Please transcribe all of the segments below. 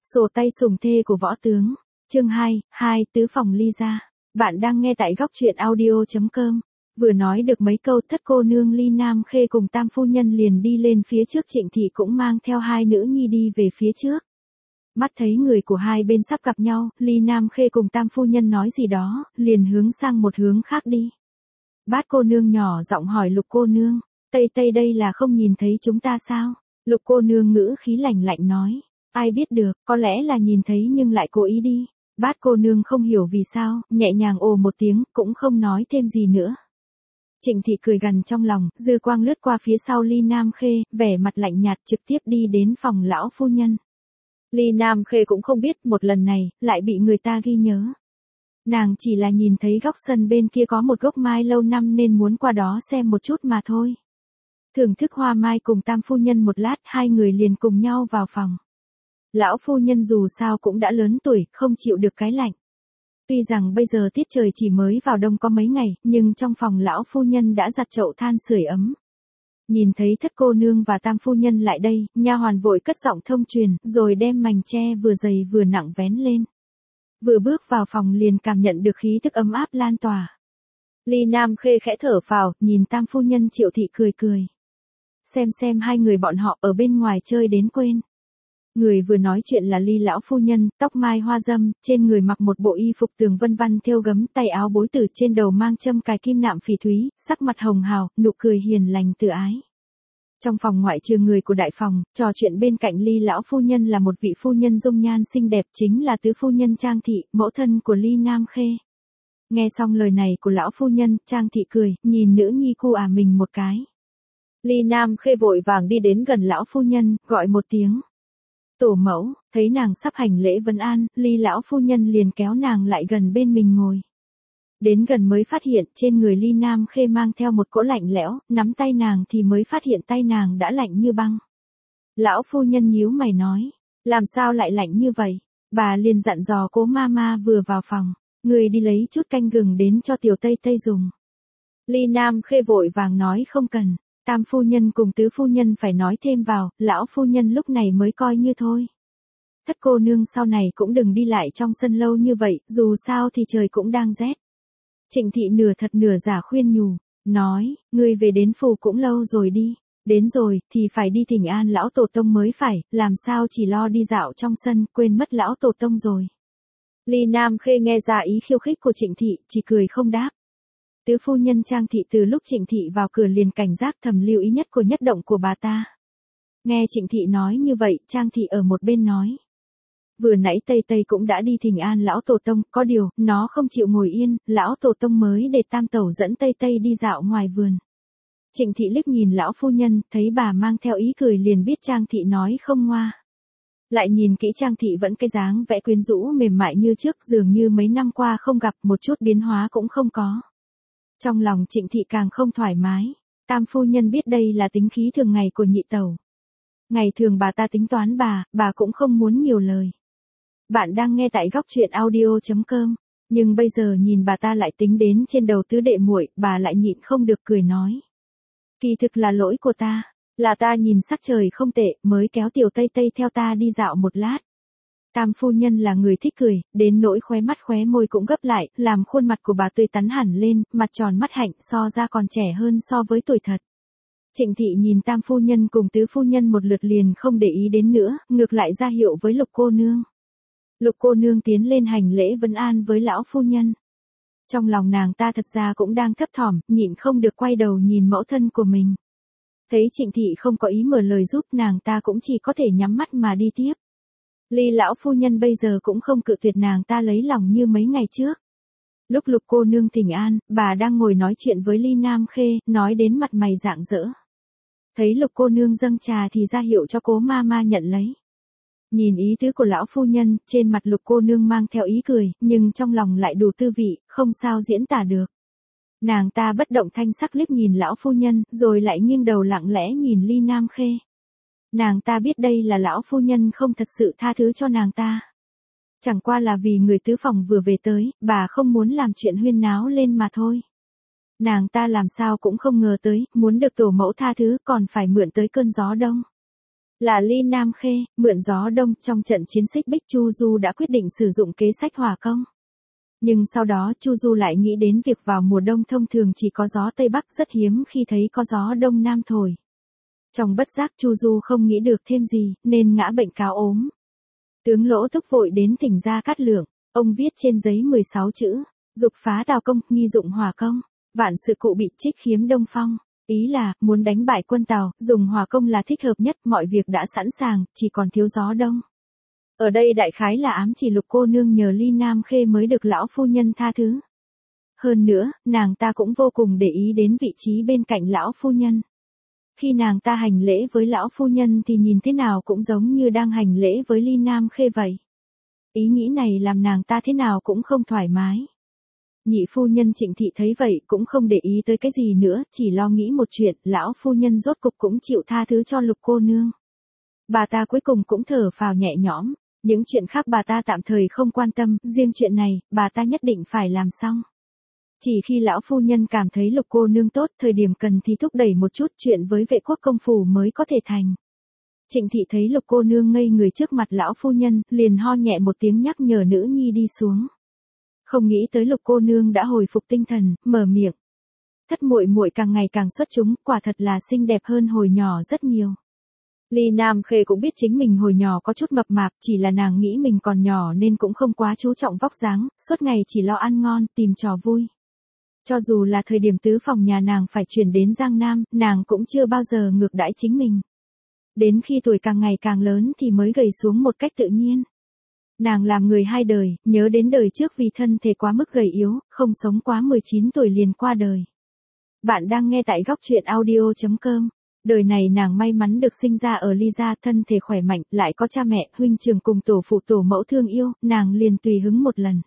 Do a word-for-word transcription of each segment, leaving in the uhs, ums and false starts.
Sổ tay sủng thê của võ tướng. Chương hai, hai tứ phòng ly gia. Bạn đang nghe tại góc truyện audio chấm com. Vừa nói được mấy câu, thất cô nương Ly Nam Khê cùng tam phu nhân liền đi lên phía trước, Trịnh thị cũng mang theo hai nữ nhi đi về phía trước. Mắt thấy người của hai bên sắp gặp nhau, Ly Nam Khê cùng tam phu nhân nói gì đó, liền hướng sang một hướng khác đi. Bát cô nương nhỏ giọng hỏi Lục cô nương, Tây Tây đây là không nhìn thấy chúng ta sao? Lục cô nương ngữ khí lạnh lạnh nói, ai biết được, có lẽ là nhìn thấy nhưng lại cố ý đi. Bát cô nương không hiểu vì sao, nhẹ nhàng ồ một tiếng, cũng không nói thêm gì nữa. Trịnh thị cười gằn trong lòng, dư quang lướt qua phía sau Ly Nam Khê, vẻ mặt lạnh nhạt trực tiếp đi đến phòng lão phu nhân. Ly Nam Khê cũng không biết một lần này, lại bị người ta ghi nhớ. Nàng chỉ là nhìn thấy góc sân bên kia có một gốc mai lâu năm nên muốn qua đó xem một chút mà thôi. Thưởng thức hoa mai cùng tam phu nhân một lát, hai người liền cùng nhau vào phòng. Lão phu nhân dù sao cũng đã lớn tuổi, không chịu được cái lạnh. Tuy rằng bây giờ tiết trời chỉ mới vào đông có mấy ngày, nhưng trong phòng lão phu nhân đã giặt chậu than sưởi ấm. Nhìn thấy thất cô nương và tam phu nhân lại đây, nha hoàn vội cất giọng thông truyền, rồi đem mành tre vừa dày vừa nặng vén lên. Vừa bước vào phòng liền cảm nhận được khí thức ấm áp lan tỏa. Ly Nam Khê khẽ thở phào, nhìn tam phu nhân Triệu thị cười cười. Xem xem hai người bọn họ ở bên ngoài chơi đến quên. Người vừa nói chuyện là Ly lão phu nhân, tóc mai hoa dâm, trên người mặc một bộ y phục tường vân văn thêu gấm, tay áo bối tử, trên đầu mang châm cài kim nạm phỉ thúy, sắc mặt hồng hào, nụ cười hiền lành từ ái. Trong phòng ngoại trừ người của đại phòng, trò chuyện bên cạnh Ly lão phu nhân là một vị phu nhân dung nhan xinh đẹp, chính là tứ phu nhân Trang thị, mẫu thân của Ly Nam Khê. Nghe xong lời này của lão phu nhân, Trang thị cười, nhìn nữ nhi cu ả mình một cái. Ly Nam Khê vội vàng đi đến gần lão phu nhân, gọi một tiếng. Tổ mẫu, thấy nàng sắp hành lễ vấn an, Ly lão phu nhân liền kéo nàng lại gần bên mình ngồi. Đến gần mới phát hiện trên người Ly Nam Khê mang theo một cỗ lạnh lẽo, nắm tay nàng thì mới phát hiện tay nàng đã lạnh như băng. Lão phu nhân nhíu mày nói, làm sao lại lạnh như vậy? Bà liền dặn dò Cố Mama vừa vào phòng, người đi lấy chút canh gừng đến cho tiểu Tây Tây dùng. Ly Nam Khê vội vàng nói không cần. Tam phu nhân cùng tứ phu nhân phải nói thêm vào, lão phu nhân lúc này mới coi như thôi. Thất cô nương sau này cũng đừng đi lại trong sân lâu như vậy, dù sao thì trời cũng đang rét. Trịnh thị nửa thật nửa giả khuyên nhủ, nói, ngươi về đến phủ cũng lâu rồi đi, đến rồi thì phải đi thỉnh an lão tổ tông mới phải, làm sao chỉ lo đi dạo trong sân, quên mất lão tổ tông rồi. Ly Nam Khê nghe ra ý khiêu khích của Trịnh thị, chỉ cười không đáp. Tứ phu nhân Trang thị từ lúc Trịnh thị vào cửa liền cảnh giác thầm lưu ý nhất của nhất động của bà ta. Nghe Trịnh thị nói như vậy, Trang thị ở một bên nói. Vừa nãy Tây Tây cũng đã đi thỉnh an lão tổ tông, có điều, nó không chịu ngồi yên, lão tổ tông mới để tam tẩu dẫn Tây Tây đi dạo ngoài vườn. Trịnh thị liếc nhìn lão phu nhân, thấy bà mang theo ý cười liền biết Trang thị nói không ngoa. Lại nhìn kỹ Trang thị vẫn cái dáng vẽ quyến rũ mềm mại như trước, dường như mấy năm qua không gặp, một chút biến hóa cũng không có. Trong lòng Trịnh thị càng không thoải mái, tam phu nhân biết đây là tính khí thường ngày của nhị tẩu. Ngày thường bà ta tính toán bà, bà cũng không muốn nhiều lời. Bạn đang nghe tại góc truyện audio chấm com, nhưng bây giờ nhìn bà ta lại tính đến trên đầu tứ đệ muội, bà lại nhịn không được cười nói. Kỳ thực là lỗi của ta, là ta nhìn sắc trời không tệ, mới kéo tiểu Tây Tây theo ta đi dạo một lát. Tam phu nhân là người thích cười, đến nỗi khóe mắt khóe môi cũng gấp lại, làm khuôn mặt của bà tươi tắn hẳn lên, mặt tròn mắt hạnh, so ra còn trẻ hơn so với tuổi thật. Trịnh thị nhìn tam phu nhân cùng tứ phu nhân một lượt liền không để ý đến nữa, ngược lại ra hiệu với Lục cô nương. Lục cô nương tiến lên hành lễ vấn an với lão phu nhân. Trong lòng nàng ta thật ra cũng đang thấp thỏm, nhịn không được quay đầu nhìn mẫu thân của mình. Thấy Trịnh thị không có ý mở lời giúp, nàng ta cũng chỉ có thể nhắm mắt mà đi tiếp. Ly lão phu nhân bây giờ cũng không cự tuyệt nàng ta lấy lòng như mấy ngày trước. Lúc Lục cô nương thỉnh an, bà đang ngồi nói chuyện với Ly Nam Khê, nói đến mặt mày rạng rỡ. Thấy Lục cô nương dâng trà thì ra hiệu cho Cố Mama nhận lấy. Nhìn ý tứ của lão phu nhân, trên mặt Lục cô nương mang theo ý cười, nhưng trong lòng lại đủ tư vị, không sao diễn tả được. Nàng ta bất động thanh sắc liếc nhìn lão phu nhân, rồi lại nghiêng đầu lặng lẽ nhìn Ly Nam Khê. Nàng ta biết đây là lão phu nhân không thật sự tha thứ cho nàng ta. Chẳng qua là vì người tứ phòng vừa về tới, bà không muốn làm chuyện huyên náo lên mà thôi. Nàng ta làm sao cũng không ngờ tới, muốn được tổ mẫu tha thứ còn phải mượn tới cơn gió đông. Là Ly Nam Khê, mượn gió đông trong trận chiến xích bích Chu Du đã quyết định sử dụng kế sách hòa công. Nhưng sau đó Chu Du lại nghĩ đến việc vào mùa đông thông thường chỉ có gió Tây Bắc, rất hiếm khi thấy có gió Đông Nam thổi. Trong bất giác Chu Du không nghĩ được thêm gì, nên ngã bệnh cáo ốm. Tướng Lỗ Thúc vội đến tỉnh Gia Cát Lượng, ông viết trên giấy mười sáu chữ, dục phá Tào công, nghi dụng hòa công, vạn sự cụ bị trích khiếm Đông Phong. Ý là, muốn đánh bại quân Tào, dùng hòa công là thích hợp nhất, mọi việc đã sẵn sàng, chỉ còn thiếu gió đông. Ở đây đại khái là ám chỉ Lục cô nương nhờ Ly Nam Khê mới được lão phu nhân tha thứ. Hơn nữa, nàng ta cũng vô cùng để ý đến vị trí bên cạnh lão phu nhân. Khi nàng ta hành lễ với lão phu nhân thì nhìn thế nào cũng giống như đang hành lễ với Ly Nam Khê vậy. Ý nghĩ này làm nàng ta thế nào cũng không thoải mái. Nhị phu nhân Trịnh Thị thấy vậy cũng không để ý tới cái gì nữa, chỉ lo nghĩ một chuyện, lão phu nhân rốt cục cũng chịu tha thứ cho Lục cô nương. Bà ta cuối cùng cũng thở phào nhẹ nhõm, những chuyện khác bà ta tạm thời không quan tâm, riêng chuyện này, bà ta nhất định phải làm xong. Chỉ khi lão phu nhân cảm thấy Lục cô nương tốt, thời điểm cần thì thúc đẩy một chút chuyện với Vệ Quốc công phủ mới có thể thành. Trịnh Thị thấy Lục cô nương ngây người trước mặt lão phu nhân, liền ho nhẹ một tiếng nhắc nhở nữ nhi đi xuống. Không nghĩ tới Lục cô nương đã hồi phục tinh thần, mở miệng. Thất muội muội càng ngày càng xuất chúng, quả thật là xinh đẹp hơn hồi nhỏ rất nhiều. Ly Nam Khê cũng biết chính mình hồi nhỏ có chút mập mạp, chỉ là nàng nghĩ mình còn nhỏ nên cũng không quá chú trọng vóc dáng, suốt ngày chỉ lo ăn ngon, tìm trò vui. Cho dù là thời điểm tứ phòng nhà nàng phải chuyển đến Giang Nam, nàng cũng chưa bao giờ ngược đãi chính mình. Đến khi tuổi càng ngày càng lớn thì mới gầy xuống một cách tự nhiên. Nàng làm người hai đời, nhớ đến đời trước vì thân thể quá mức gầy yếu, không sống quá mười chín tuổi liền qua đời. Bạn đang nghe tại góc truyện audio chấm com. Đời này nàng may mắn được sinh ra ở Ly gia, thân thể khỏe mạnh, lại có cha mẹ, huynh trưởng cùng tổ phụ tổ mẫu thương yêu, nàng liền tùy hứng một lần.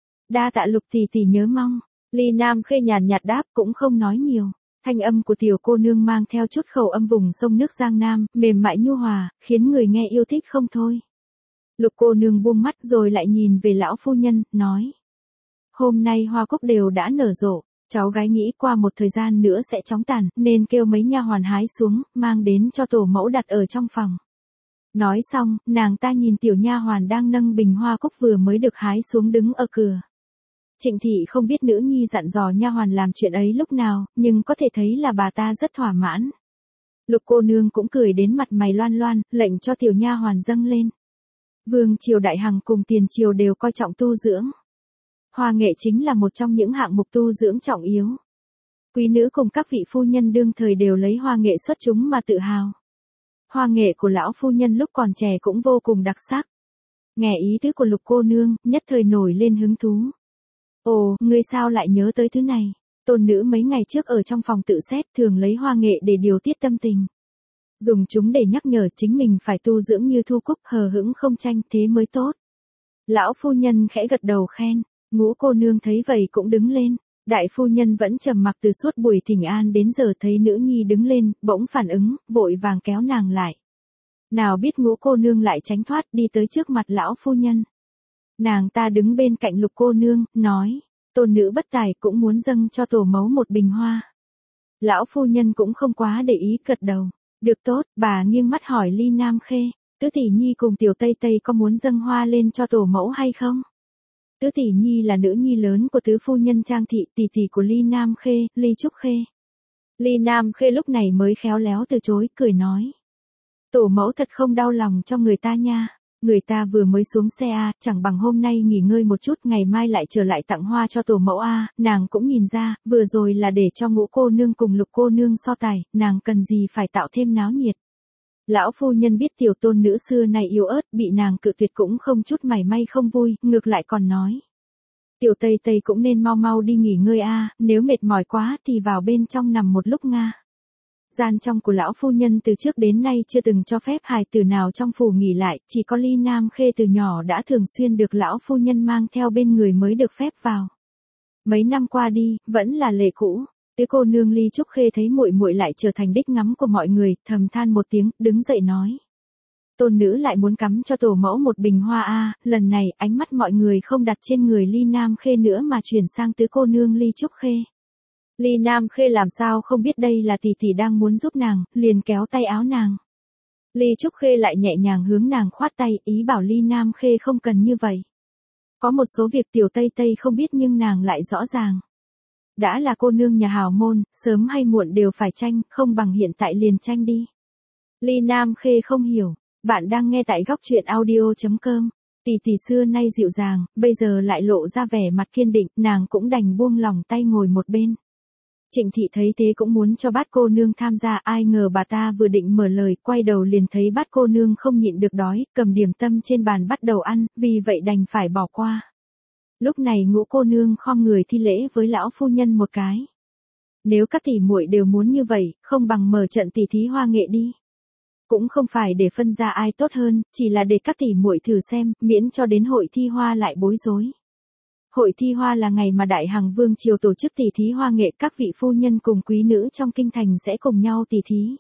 Đa tạ Lục tỷ tỷ nhớ mong. Ly Nam Khê nhàn nhạt đáp, cũng không nói nhiều. Thanh âm của tiểu cô nương mang theo chút khẩu âm vùng sông nước Giang Nam, mềm mại nhu hòa, khiến người nghe yêu thích không thôi. Lục cô nương buông mắt rồi lại nhìn về lão phu nhân, nói. Hôm nay hoa cúc đều đã nở rộ, cháu gái nghĩ qua một thời gian nữa sẽ chóng tàn, nên kêu mấy nha hoàn hái xuống, mang đến cho tổ mẫu đặt ở trong phòng. Nói xong, nàng ta nhìn tiểu nha hoàn đang nâng bình hoa cúc vừa mới được hái xuống đứng ở cửa. Trịnh Thị không biết nữ nhi dặn dò nha hoàn làm chuyện ấy lúc nào, nhưng có thể thấy là bà ta rất thỏa mãn. Lục cô nương cũng cười đến mặt mày loan loan, lệnh cho tiểu nha hoàn dâng lên. Vương triều đại hằng cùng tiền triều đều coi trọng tu dưỡng. Hoa nghệ chính là một trong những hạng mục tu dưỡng trọng yếu. Quý nữ cùng các vị phu nhân đương thời đều lấy hoa nghệ xuất chúng mà tự hào. Hoa nghệ của lão phu nhân lúc còn trẻ cũng vô cùng đặc sắc. Nghe ý tứ của Lục cô nương, nhất thời nổi lên hứng thú. Ồ, ngươi sao lại nhớ tới thứ này? Tôn nữ mấy ngày trước ở trong phòng tự xét thường lấy hoa nghệ để điều tiết tâm tình. Dùng chúng để nhắc nhở chính mình phải tu dưỡng như Thu Cúc, hờ hững không tranh, thế mới tốt. Lão phu nhân khẽ gật đầu khen, Ngũ cô nương thấy vậy cũng đứng lên. Đại phu nhân vẫn trầm mặc từ suốt buổi thỉnh an đến giờ thấy nữ nhi đứng lên, bỗng phản ứng, vội vàng kéo nàng lại. Nào biết Ngũ cô nương lại tránh thoát đi tới trước mặt lão phu nhân. Nàng ta đứng bên cạnh Lục cô nương, nói, tôn nữ bất tài cũng muốn dâng cho tổ mẫu một bình hoa. Lão phu nhân cũng không quá để ý, gật đầu. Được tốt, bà nghiêng mắt hỏi Ly Nam Khê, Tứ tỷ nhi cùng tiểu Tây Tây có muốn dâng hoa lên cho tổ mẫu hay không? Tứ tỷ nhi là nữ nhi lớn của tứ phu nhân Trang Thị, tỷ tỷ của Ly Nam Khê, Ly Trúc Khê. Ly Nam Khê lúc này mới khéo léo từ chối, cười nói. Tổ mẫu thật không đau lòng cho người ta nha. Người ta vừa mới xuống xe a, chẳng bằng hôm nay nghỉ ngơi một chút, ngày mai lại trở lại tặng hoa cho tổ mẫu a. Nàng cũng nhìn ra, vừa rồi là để cho Ngũ cô nương cùng Lục cô nương so tài, nàng cần gì phải tạo thêm náo nhiệt. Lão phu nhân biết tiểu tôn nữ xưa này yếu ớt, bị nàng cự tuyệt cũng không chút mảy may không vui, ngược lại còn nói. Tiểu Tây Tây cũng nên mau mau đi nghỉ ngơi a, nếu mệt mỏi quá thì vào bên trong nằm một lúc nga. Gian trong của lão phu nhân từ trước đến nay chưa từng cho phép hài tử nào trong phủ nghỉ lại, chỉ có Ly Nam Khê từ nhỏ đã thường xuyên được lão phu nhân mang theo bên người mới được phép vào. Mấy năm qua đi, vẫn là lệ cũ. Tứ cô nương Ly Trúc Khê thấy muội muội lại trở thành đích ngắm của mọi người, thầm than một tiếng, đứng dậy nói. Tôn nữ lại muốn cắm cho tổ mẫu một bình hoa a, lần này ánh mắt mọi người không đặt trên người Ly Nam Khê nữa mà chuyển sang tứ cô nương Ly Trúc Khê. Ly Nam Khê làm sao không biết đây là tỷ tỷ đang muốn giúp nàng, liền kéo tay áo nàng. Ly Trúc Khê lại nhẹ nhàng hướng nàng khoát tay, ý bảo Ly Nam Khê không cần như vậy. Có một số việc tiểu Tây Tây không biết nhưng nàng lại rõ ràng. Đã là cô nương nhà hào môn, sớm hay muộn đều phải tranh, không bằng hiện tại liền tranh đi. Ly Nam Khê không hiểu, bạn đang nghe tại góc truyện audio.com. Tỷ tỷ xưa nay dịu dàng, bây giờ lại lộ ra vẻ mặt kiên định, nàng cũng đành buông lòng tay ngồi một bên. Trịnh thị thấy thế cũng muốn cho bát cô nương tham gia, ai ngờ bà ta vừa định mở lời, quay đầu liền thấy bát cô nương không nhịn được đói, cầm điểm tâm trên bàn bắt đầu ăn, vì vậy đành phải bỏ qua. Lúc này Ngũ cô nương khom người thi lễ với lão phu nhân một cái. Nếu các tỷ muội đều muốn như vậy, không bằng mở trận tỷ thí hoa nghệ đi. Cũng không phải để phân ra ai tốt hơn, chỉ là để các tỷ muội thử xem, miễn cho đến hội thi hoa lại bối rối. Hội thi hoa là ngày mà Đại Hằng Vương triều tổ chức tỷ thí hoa nghệ, các vị phu nhân cùng quý nữ trong kinh thành sẽ cùng nhau tỷ thí.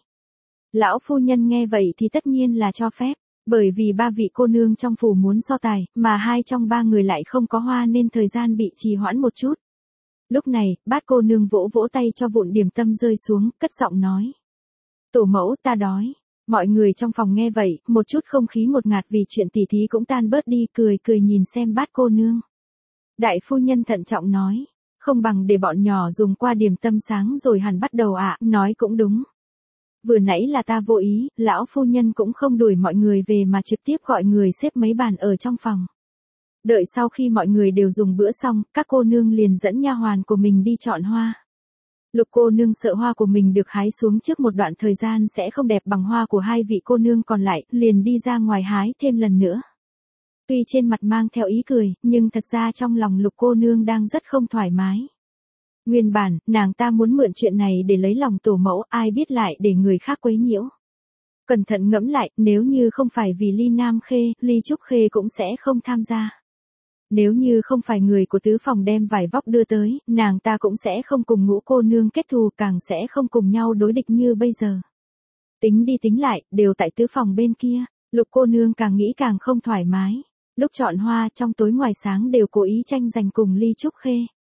Lão phu nhân nghe vậy thì tất nhiên là cho phép, bởi vì ba vị cô nương trong phủ muốn so tài, mà hai trong ba người lại không có hoa nên thời gian bị trì hoãn một chút. Lúc này, bát cô nương vỗ vỗ tay cho vụn điểm tâm rơi xuống, cất giọng nói. Tổ mẫu, ta đói. Mọi người trong phòng nghe vậy, một chút không khí ngột ngạt vì chuyện tỷ thí cũng tan bớt đi, cười cười nhìn xem bát cô nương. Đại phu nhân thận trọng nói, không bằng để bọn nhỏ dùng qua điểm tâm sáng rồi hẳn bắt đầu ạ, à, nói cũng đúng. Vừa nãy là ta vô ý, lão phu nhân cũng không đuổi mọi người về mà trực tiếp gọi người xếp mấy bàn ở trong phòng. Đợi sau khi mọi người đều dùng bữa xong, các cô nương liền dẫn nha hoàn của mình đi chọn hoa. Lục cô nương sợ hoa của mình được hái xuống trước một đoạn thời gian sẽ không đẹp bằng hoa của hai vị cô nương còn lại, liền đi ra ngoài hái thêm lần nữa. Tuy trên mặt mang theo ý cười, nhưng thật ra trong lòng lục cô nương đang rất không thoải mái. Nguyên bản, nàng ta muốn mượn chuyện này để lấy lòng tổ mẫu, ai biết lại để người khác quấy nhiễu. Cẩn thận ngẫm lại, nếu như không phải vì Ly Nam Khê, Ly Trúc Khê cũng sẽ không tham gia. Nếu như không phải người của tứ phòng đem vải vóc đưa tới, nàng ta cũng sẽ không cùng Ngũ cô nương kết thù, càng sẽ không cùng nhau đối địch như bây giờ. Tính đi tính lại, đều tại tứ phòng bên kia, lục cô nương càng nghĩ càng không thoải mái. Lúc chọn hoa trong tối ngoài sáng đều cố ý tranh giành cùng Ly Trúc Khê.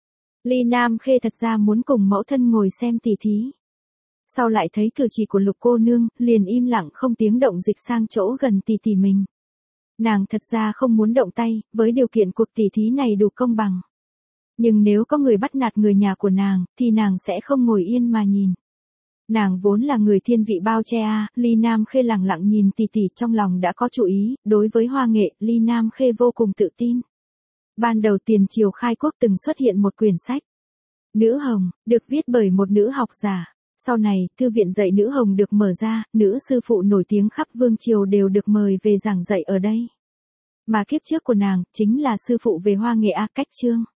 Ly Nam Khê thật ra muốn cùng mẫu thân ngồi xem tỷ thí. Sau lại thấy cử chỉ của lục cô nương, liền im lặng không tiếng động dịch sang chỗ gần tỷ tỷ mình. Nàng thật ra không muốn động tay, với điều kiện cuộc tỷ thí này đủ công bằng. Nhưng nếu có người bắt nạt người nhà của nàng, thì nàng sẽ không ngồi yên mà nhìn. Nàng vốn là người thiên vị bao che a, Ly Nam Khê lặng lặng nhìn tỷ tỷ trong lòng đã có chủ ý, đối với hoa nghệ, Ly Nam Khê vô cùng tự tin. Ban đầu tiền triều khai quốc từng xuất hiện một quyển sách. Nữ Hồng, được viết bởi một nữ học giả. Sau này, thư viện dạy Nữ Hồng được mở ra, nữ sư phụ nổi tiếng khắp vương triều đều được mời về giảng dạy ở đây. Mà kiếp trước của nàng, chính là sư phụ về hoa nghệ A Cách Trương.